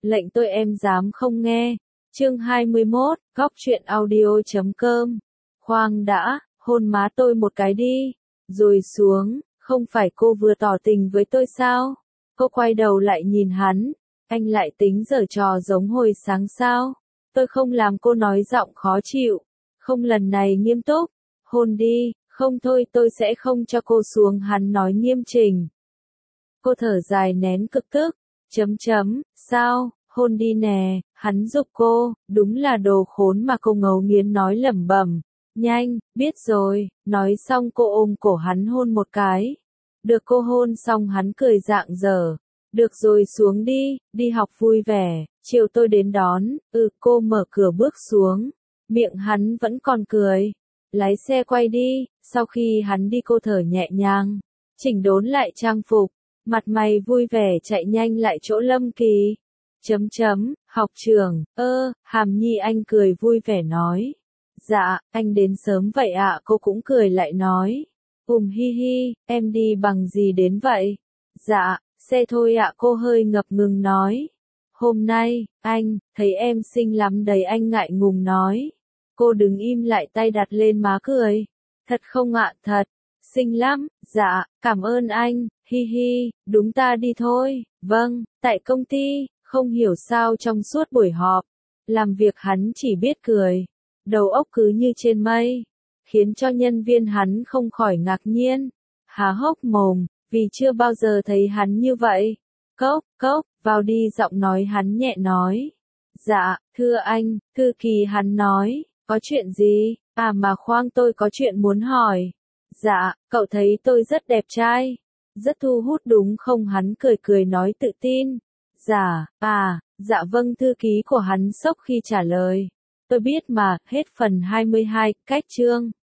lệnh tôi em dám không nghe. Chương 21, góc truyện audio.com. Khoan đã, hôn má tôi một cái đi. Rồi xuống, không phải cô vừa tỏ tình với tôi sao? Cô quay đầu lại nhìn hắn. Anh lại tính giở trò giống hồi sáng sao? Tôi không làm cô nói giọng khó chịu. Không, lần này nghiêm túc. Hôn đi, không thôi tôi sẽ không cho cô xuống, hắn nói nghiêm chỉnh. Cô thở dài nén cực tức. Sao, hôn đi nè, hắn giục cô, đúng là đồ khốn mà cô ngấu nghiến nói lẩm bẩm. Nhanh, biết rồi, nói xong cô ôm cổ hắn hôn một cái. Được cô hôn xong hắn cười rạng rỡ. Được rồi xuống đi, đi học vui vẻ, chiều tôi đến đón. Cô mở cửa bước xuống. Miệng hắn vẫn còn cười. Lái xe quay đi, sau khi hắn đi cô thở nhẹ nhàng. Chỉnh đốn lại trang phục. Mặt mày vui vẻ chạy nhanh lại chỗ Lâm Kỳ. Học trường, Hàm Nhi anh cười vui vẻ nói. Dạ, anh đến sớm vậy ạ, cô cũng cười lại nói. Hi hi, em đi bằng gì đến vậy? Dạ, xe thôi ạ, cô hơi ngập ngừng nói. Hôm nay, anh, thấy em xinh lắm đấy, anh ngại ngùng nói. Cô đứng im lại tay đặt lên má cười. Thật không ạ, thật. Xinh lắm, dạ, cảm ơn anh, hi hi, đúng ta đi thôi, vâng, tại công ty, không hiểu sao trong suốt buổi họp, làm việc hắn chỉ biết cười, đầu óc cứ như trên mây, khiến cho nhân viên hắn không khỏi ngạc nhiên, há hốc mồm, vì chưa bao giờ thấy hắn như vậy. Cốc, vào đi, giọng nói hắn nhẹ nói. Dạ, thưa anh, thư ký hắn nói, có chuyện gì, mà khoan tôi có chuyện muốn hỏi. Dạ, cậu thấy tôi rất đẹp trai, rất thu hút đúng không? Hắn cười nói tự tin. Dạ vâng, thư ký của hắn sốc khi trả lời. Tôi biết mà, hết phần 22, cách chương.